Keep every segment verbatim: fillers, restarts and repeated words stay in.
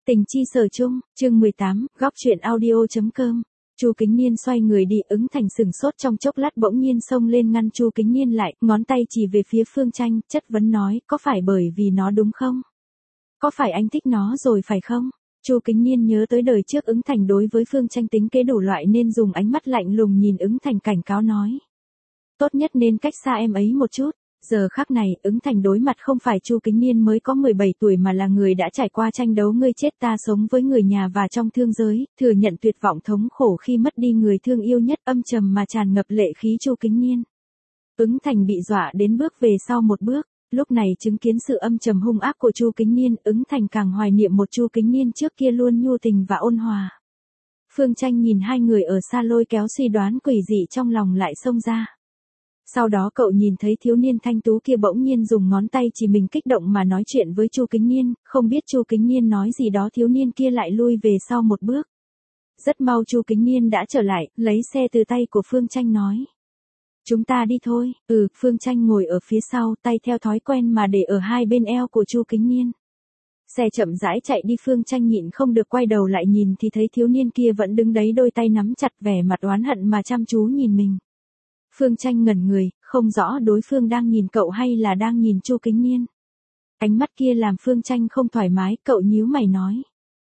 Tình chi sở chung, chương mười tám, góc truyện audio.com. Chu Kính Niên xoay người đi, Ứng Thành sừng sốt trong chốc lát bỗng nhiên xông lên ngăn Chu Kính Niên lại, ngón tay chỉ về phía Phương Tranh, chất vấn nói, có phải bởi vì nó đúng không? Có phải anh thích nó rồi phải không? Chu Kính Niên nhớ tới đời trước Ứng Thành đối với Phương Tranh tính kế đủ loại nên dùng ánh mắt lạnh lùng nhìn Ứng Thành cảnh cáo nói. Tốt nhất nên cách xa em ấy một chút. Giờ khắc này, Ứng Thành đối mặt không phải Chu Kính Niên mới có mười bảy tuổi mà là người đã trải qua tranh đấu ngươi chết ta sống với người nhà và trong thương giới, thừa nhận tuyệt vọng thống khổ khi mất đi người thương yêu nhất, âm trầm mà tràn ngập lệ khí Chu Kính Niên. Ứng Thành bị dọa đến bước về sau một bước, lúc này chứng kiến sự âm trầm hung ác của Chu Kính Niên, Ứng Thành càng hoài niệm một Chu Kính Niên trước kia luôn nhu tình và ôn hòa. Phương Tranh nhìn hai người ở xa lôi kéo, suy đoán quỷ dị trong lòng lại xông ra. Sau đó cậu nhìn thấy thiếu niên thanh tú kia bỗng nhiên dùng ngón tay chỉ mình kích động mà nói chuyện với Chu Kính Niên, không biết Chu Kính Niên nói gì đó thiếu niên kia lại lui về sau một bước. Rất mau Chu Kính Niên đã trở lại, lấy xe từ tay của Phương Tranh nói. Chúng ta đi thôi, ừ, Phương Tranh ngồi ở phía sau, tay theo thói quen mà để ở hai bên eo của Chu Kính Niên. Xe chậm rãi chạy đi, Phương Tranh nhịn không được quay đầu lại nhìn thì thấy thiếu niên kia vẫn đứng đấy đôi tay nắm chặt, vẻ mặt oán hận mà chăm chú nhìn mình. Phương Tranh ngẩn người, không rõ đối phương đang nhìn cậu hay là đang nhìn Chu Kính Niên. Ánh mắt kia làm Phương Tranh không thoải mái, cậu nhíu mày nói.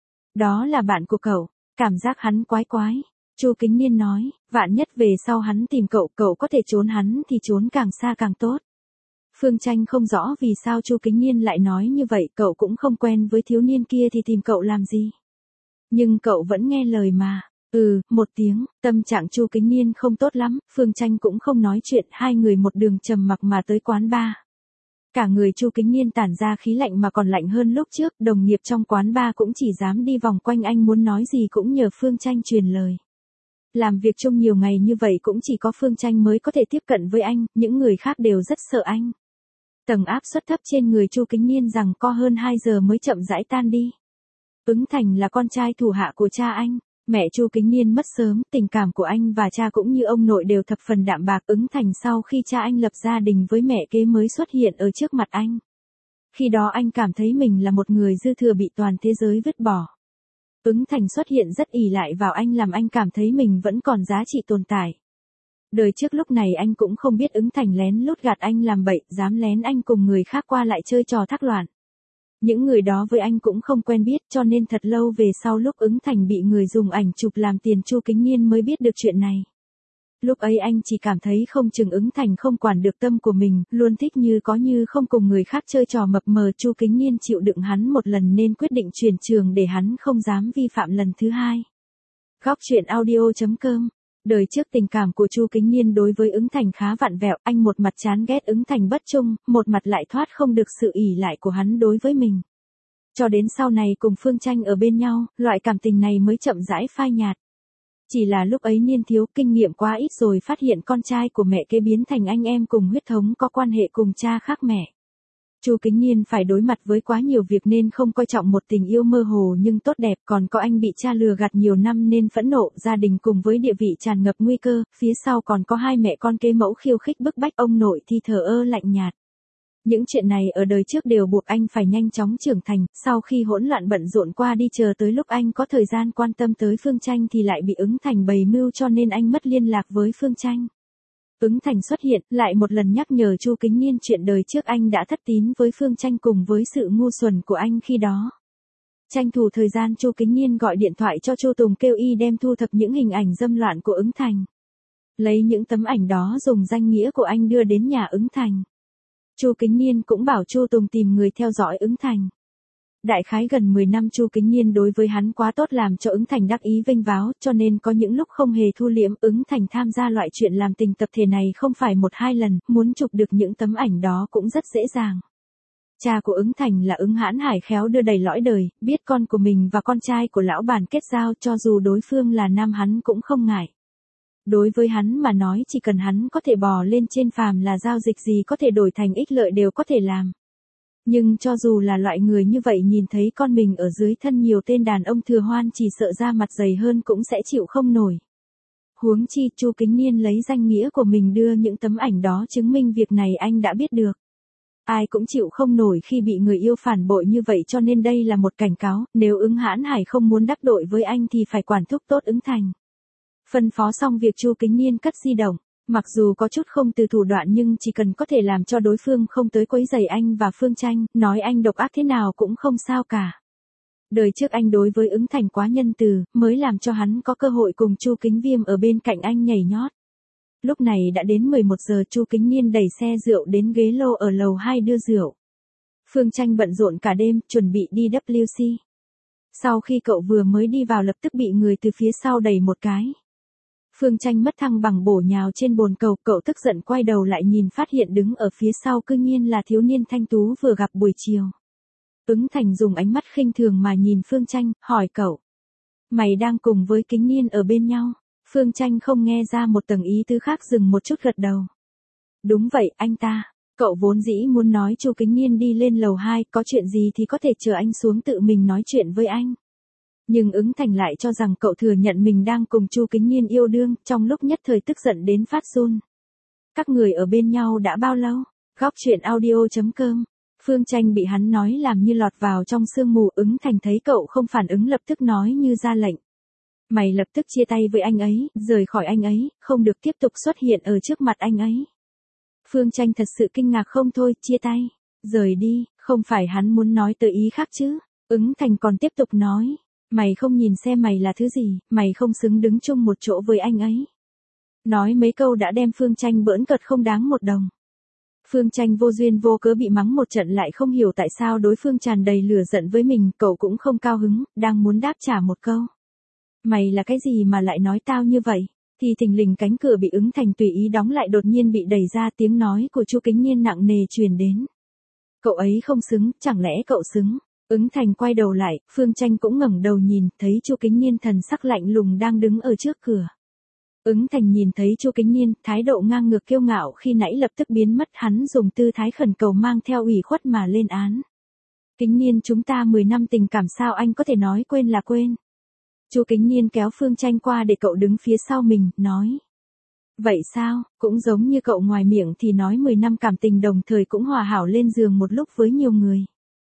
Đó là bạn của cậu, cảm giác hắn quái quái. Chu Kính Niên nói, vạn nhất về sau hắn tìm cậu, cậu có thể trốn hắn thì trốn càng xa càng tốt. Phương Tranh không rõ vì sao Chu Kính Niên lại nói như vậy, cậu cũng không quen với thiếu niên kia thì tìm cậu làm gì. Nhưng cậu vẫn nghe lời mà. Ừ, một tiếng, tâm trạng Chu Kính Niên không tốt lắm, Phương Tranh cũng không nói chuyện, hai người một đường trầm mặc mà tới quán bar. Cả người Chu Kính Niên tản ra khí lạnh mà còn lạnh hơn lúc trước, đồng nghiệp trong quán bar cũng chỉ dám đi vòng quanh anh, muốn nói gì cũng nhờ Phương Tranh truyền lời. Làm việc chung nhiều ngày như vậy cũng chỉ có Phương Tranh mới có thể tiếp cận với anh, những người khác đều rất sợ anh. Tầng áp suất thấp trên người Chu Kính Niên rằng co hơn hai giờ mới chậm rãi tan đi. Ứng Thành là con trai thủ hạ của cha anh. Mẹ Chu Kính Niên mất sớm, tình cảm của anh và cha cũng như ông nội đều thập phần đạm bạc. Ứng Thành sau khi cha anh lập gia đình với mẹ kế mới xuất hiện ở trước mặt anh. Khi đó anh cảm thấy mình là một người dư thừa bị toàn thế giới vứt bỏ. Ứng Thành xuất hiện rất ỷ lại vào anh làm anh cảm thấy mình vẫn còn giá trị tồn tại. Đời trước lúc này anh cũng không biết Ứng Thành lén lút gạt anh làm bậy, dám lén anh cùng người khác qua lại chơi trò thác loạn. Những người đó với anh cũng không quen biết cho nên thật lâu về sau lúc Ứng Thành bị người dùng ảnh chụp làm tiền Chu Kính Niên mới biết được chuyện này. Lúc ấy anh chỉ cảm thấy không chừng Ứng Thành không quản được tâm của mình, luôn thích như có như không cùng người khác chơi trò mập mờ. Chu Kính Niên chịu đựng hắn một lần nên quyết định chuyển trường để hắn không dám vi phạm lần thứ hai. Góc truyện audio.com. Đời trước tình cảm của Chu Kính Niên đối với Ứng Thành khá vặn vẹo, anh một mặt chán ghét Ứng Thành bất trung, một mặt lại thoát không được sự ỷ lại của hắn đối với mình. Cho đến sau này cùng Phương Tranh ở bên nhau, loại cảm tình này mới chậm rãi phai nhạt. Chỉ là lúc ấy niên thiếu, kinh nghiệm quá ít rồi phát hiện con trai của mẹ kế biến thành anh em cùng huyết thống có quan hệ cùng cha khác mẹ. Chu Kính Niên phải đối mặt với quá nhiều việc nên không coi trọng một tình yêu mơ hồ nhưng tốt đẹp, còn có anh bị cha lừa gạt nhiều năm nên phẫn nộ, gia đình cùng với địa vị tràn ngập nguy cơ, phía sau còn có hai mẹ con kế mẫu khiêu khích bức bách, ông nội thì thờ ơ lạnh nhạt. Những chuyện này ở đời trước đều buộc anh phải nhanh chóng trưởng thành, sau khi hỗn loạn bận rộn qua đi chờ tới lúc anh có thời gian quan tâm tới Phương Tranh thì lại bị Ứng Thành bày mưu cho nên anh mất liên lạc với Phương Tranh. Ứng Thành xuất hiện, lại một lần nhắc nhở Chu Kính Niên chuyện đời trước anh đã thất tín với Phương Tranh cùng với sự ngu xuẩn của anh khi đó. Tranh thủ thời gian Chu Kính Niên gọi điện thoại cho Chu Tùng kêu y đem thu thập những hình ảnh dâm loạn của Ứng Thành. Lấy những tấm ảnh đó dùng danh nghĩa của anh đưa đến nhà Ứng Thành. Chu Kính Niên cũng bảo Chu Tùng tìm người theo dõi Ứng Thành. Đại khái gần mười năm Chu Kính Niên đối với hắn quá tốt làm cho Ứng Thành đắc ý vênh váo, cho nên có những lúc không hề thu liễm. Ứng Thành tham gia loại chuyện làm tình tập thể này không phải một hai lần, muốn chụp được những tấm ảnh đó cũng rất dễ dàng. Cha của Ứng Thành là Ứng Hãn Hải khéo đưa đẩy lõi đời, biết con của mình và con trai của lão bản kết giao, cho dù đối phương là nam hắn cũng không ngại. Đối với hắn mà nói chỉ cần hắn có thể bò lên trên phàm là giao dịch gì có thể đổi thành ích lợi đều có thể làm. Nhưng cho dù là loại người như vậy nhìn thấy con mình ở dưới thân nhiều tên đàn ông thừa hoan chỉ sợ da mặt dày hơn cũng sẽ chịu không nổi. Huống chi Chu Kính Niên lấy danh nghĩa của mình đưa những tấm ảnh đó chứng minh việc này anh đã biết được. Ai cũng chịu không nổi khi bị người yêu phản bội như vậy, cho nên đây là một cảnh cáo, nếu Ứng Hãn Hải không muốn đắc tội với anh thì phải quản thúc tốt Ứng Thành. Phân phó xong việc, Chu Kính Niên cất di động, mặc dù có chút không từ thủ đoạn nhưng chỉ cần có thể làm cho đối phương không tới quấy rầy anh và Phương Tranh, nói anh độc ác thế nào cũng không sao cả. Đời trước anh đối với Ứng Thành quá nhân từ, mới làm cho hắn có cơ hội cùng Chu Kính Viêm ở bên cạnh anh nhảy nhót. Lúc này đã đến mười một giờ, Chu Kính Niên đẩy xe rượu đến ghế lô ở lầu hai đưa rượu. Phương Tranh bận rộn cả đêm, chuẩn bị đi W C. Sau khi cậu vừa mới đi vào lập tức bị người từ phía sau đẩy một cái. Phương Tranh mất thăng bằng bổ nhào trên bồn cầu, cậu tức giận quay đầu lại nhìn, phát hiện đứng ở phía sau cư nhiên là thiếu niên thanh tú vừa gặp buổi chiều. Ứng Thành dùng ánh mắt khinh thường mà nhìn Phương Tranh, hỏi cậu. Mày đang cùng với Kính Niên ở bên nhau? Phương Tranh không nghe ra một tầng ý tứ khác, dừng một chút gật đầu. Đúng vậy, anh ta. Cậu vốn dĩ muốn nói Chu Kính Niên đi lên lầu hai, có chuyện gì thì có thể chờ anh xuống tự mình nói chuyện với anh. Nhưng Ứng Thành lại cho rằng cậu thừa nhận mình đang cùng Chu Kính Niên yêu đương, trong lúc nhất thời tức giận đến phát run. Các người ở bên nhau đã bao lâu? Góc truyện audio chấm com. Phương Tranh bị hắn nói làm như lọt vào trong sương mù. Ứng Thành thấy cậu không phản ứng lập tức nói như ra lệnh. Mày lập tức chia tay với anh ấy, rời khỏi anh ấy, không được tiếp tục xuất hiện ở trước mặt anh ấy. Phương Tranh thật sự kinh ngạc không thôi, chia tay, rời đi, không phải hắn muốn nói tới ý khác chứ. Ứng Thành còn tiếp tục nói, mày không nhìn xem mày là thứ gì, mày không xứng đứng chung một chỗ với anh ấy. Nói mấy câu đã đem Phương Tranh bỡn cợt không đáng một đồng. Phương Tranh vô duyên vô cớ bị mắng một trận, lại không hiểu tại sao đối phương tràn đầy lửa giận với mình, cậu cũng không cao hứng, đang muốn đáp trả một câu. Mày là cái gì mà lại nói tao như vậy? Thì thình lình cánh cửa bị Ứng Thành tùy ý đóng lại, đột nhiên bị đẩy ra, tiếng nói của Chu Kính Niên nặng nề truyền đến. Cậu ấy không xứng, chẳng lẽ cậu xứng? Ứng Thành quay đầu lại, Phương Tranh cũng ngẩng đầu nhìn, thấy Chu Kính Niên thần sắc lạnh lùng đang đứng ở trước cửa. Ứng Thành nhìn thấy Chu Kính Niên, thái độ ngang ngược kiêu ngạo khi nãy lập tức biến mất, hắn dùng tư thái khẩn cầu mang theo ủy khuất mà lên án. Kính Niên, chúng ta mười năm tình cảm sao anh có thể nói quên là quên? Chu Kính Niên kéo Phương Tranh qua để cậu đứng phía sau mình, nói. Vậy sao, cũng giống như cậu ngoài miệng thì nói mười năm cảm tình đồng thời cũng hòa hảo lên giường một lúc với nhiều người.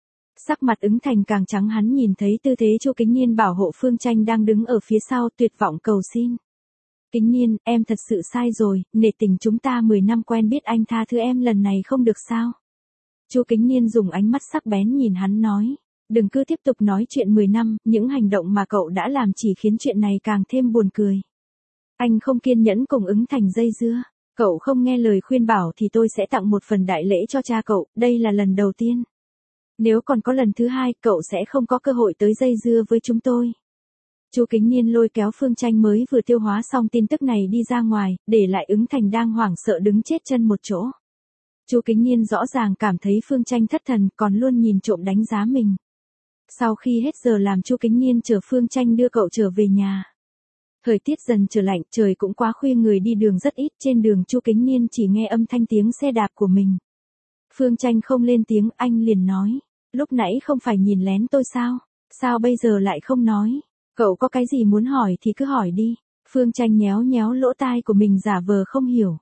Sắc mặt Ứng Thành càng trắng, hắn nhìn thấy tư thế Chu Kính Niên bảo hộ Phương Tranh đang đứng ở phía sau, tuyệt vọng cầu xin. Kính Niên, em thật sự sai rồi, nể tình chúng ta mười năm quen biết, anh tha thứ em lần này không được sao? Chu Kính Niên dùng ánh mắt sắc bén nhìn hắn nói. Đừng cứ tiếp tục nói chuyện mười năm, những hành động mà cậu đã làm chỉ khiến chuyện này càng thêm buồn cười. Anh không kiên nhẫn cùng Ứng Thành dây dưa. Cậu không nghe lời khuyên bảo thì tôi sẽ tặng một phần đại lễ cho cha cậu, đây là lần đầu tiên. Nếu còn có lần thứ hai, cậu sẽ không có cơ hội tới dây dưa với chúng tôi. Chu Kính Niên lôi kéo Phương Tranh mới vừa tiêu hóa xong tin tức này đi ra ngoài, để lại Ứng Thành đang hoảng sợ đứng chết chân một chỗ. Chu Kính Niên rõ ràng cảm thấy Phương Tranh thất thần, còn luôn nhìn trộm đánh giá mình. Sau khi hết giờ làm, Chu Kính Niên chở Phương Tranh đưa cậu trở về nhà. Thời tiết dần trở lạnh, trời cũng quá khuya, người đi đường rất ít, trên đường Chu Kính Niên chỉ nghe âm thanh tiếng xe đạp của mình. Phương Tranh không lên tiếng, anh liền nói, lúc nãy không phải nhìn lén tôi sao, sao bây giờ lại không nói, cậu có cái gì muốn hỏi thì cứ hỏi đi. Phương Tranh nhéo nhéo lỗ tai của mình giả vờ không hiểu.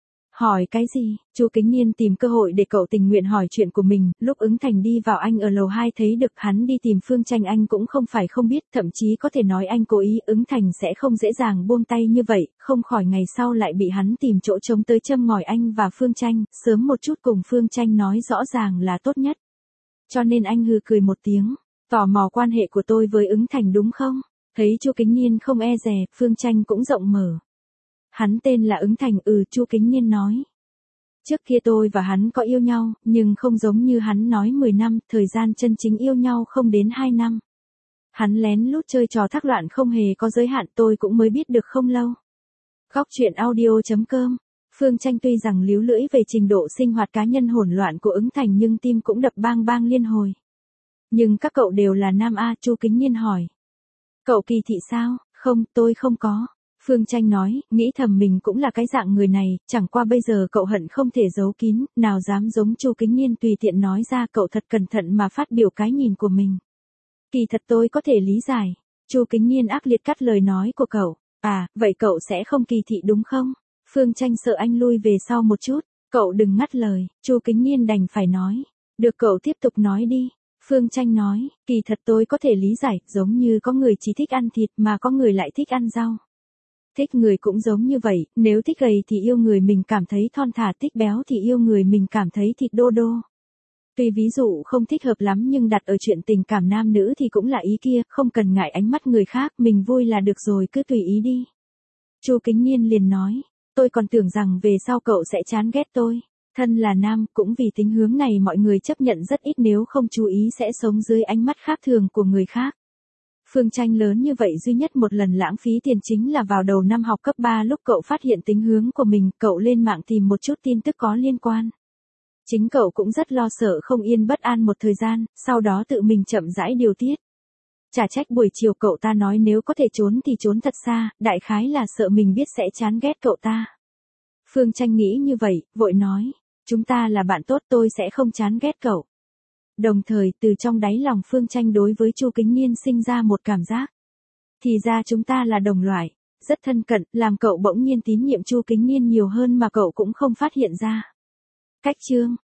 Hỏi cái gì? Chu Kính Niên tìm cơ hội để cậu tình nguyện hỏi chuyện của mình. Lúc Ứng Thành đi vào, anh ở lầu hai thấy được hắn đi tìm Phương Tranh, anh cũng không phải không biết, thậm chí có thể nói anh cố ý. Ứng Thành sẽ không dễ dàng buông tay như vậy, không khỏi ngày sau lại bị hắn tìm chỗ trống tới châm ngòi anh và Phương Tranh, sớm một chút cùng Phương Tranh nói rõ ràng là tốt nhất. Cho nên anh hừ cười một tiếng, tò mò quan hệ của tôi với Ứng Thành đúng không? Thấy Chu Kính Niên không e dè, Phương Tranh cũng rộng mở. Hắn tên là Ứng Thành. Ừ, Chu Kính Niên nói. Trước kia tôi và hắn có yêu nhau, nhưng không giống như hắn nói mười năm, thời gian chân chính yêu nhau không đến hai năm. Hắn lén lút chơi trò thác loạn không hề có giới hạn, tôi cũng mới biết được không lâu. Góc truyện audio chấm com. Phương Tranh tuy rằng líu lưỡi về trình độ sinh hoạt cá nhân hỗn loạn của Ứng Thành nhưng tim cũng đập bang bang liên hồi. Nhưng các cậu đều là nam a? Chu Kính Niên hỏi. Cậu kỳ thị sao? Không, tôi không có. Phương Tranh nói, nghĩ thầm mình cũng là cái dạng người này, chẳng qua bây giờ cậu hận không thể giấu kín, nào dám giống Chu Kính Niên tùy tiện nói ra, cậu thật cẩn thận mà phát biểu cái nhìn của mình. Kỳ thật tôi có thể lý giải. Chu Kính Niên ác liệt cắt lời nói của cậu. À, vậy cậu sẽ không kỳ thị đúng không? Phương Tranh sợ anh lui về sau một chút. Cậu đừng ngắt lời, Chu Kính Niên đành phải nói. Được, cậu tiếp tục nói đi. Phương Tranh nói, kỳ thật tôi có thể lý giải, giống như có người chỉ thích ăn thịt mà có người lại thích ăn rau. Thích người cũng giống như vậy, nếu thích gầy thì yêu người mình cảm thấy thon thả, thích béo thì yêu người mình cảm thấy thịt đô đô. Tuy ví dụ không thích hợp lắm nhưng đặt ở chuyện tình cảm nam nữ thì cũng là ý kia, không cần ngại ánh mắt người khác, mình vui là được rồi, cứ tùy ý đi. Chu Kính Niên liền nói, tôi còn tưởng rằng về sau cậu sẽ chán ghét tôi. Thân là nam, cũng vì tính hướng này mọi người chấp nhận rất ít, nếu không chú ý sẽ sống dưới ánh mắt khác thường của người khác. Phương Tranh lớn như vậy duy nhất một lần lãng phí tiền chính là vào đầu năm học cấp ba lúc cậu phát hiện tính hướng của mình, cậu lên mạng tìm một chút tin tức có liên quan. Chính cậu cũng rất lo sợ không yên bất an một thời gian, sau đó tự mình chậm rãi điều tiết. Chả trách buổi chiều cậu ta nói nếu có thể trốn thì trốn thật xa, đại khái là sợ mình biết sẽ chán ghét cậu ta. Phương Tranh nghĩ như vậy, vội nói, chúng ta là bạn tốt, tôi sẽ không chán ghét cậu. Đồng thời từ trong đáy lòng Phương Tranh đối với Chu Kính Niên sinh ra một cảm giác. Thì ra chúng ta là đồng loại, rất thân cận, làm cậu bỗng nhiên tín nhiệm Chu Kính Niên nhiều hơn mà cậu cũng không phát hiện ra. Cách chương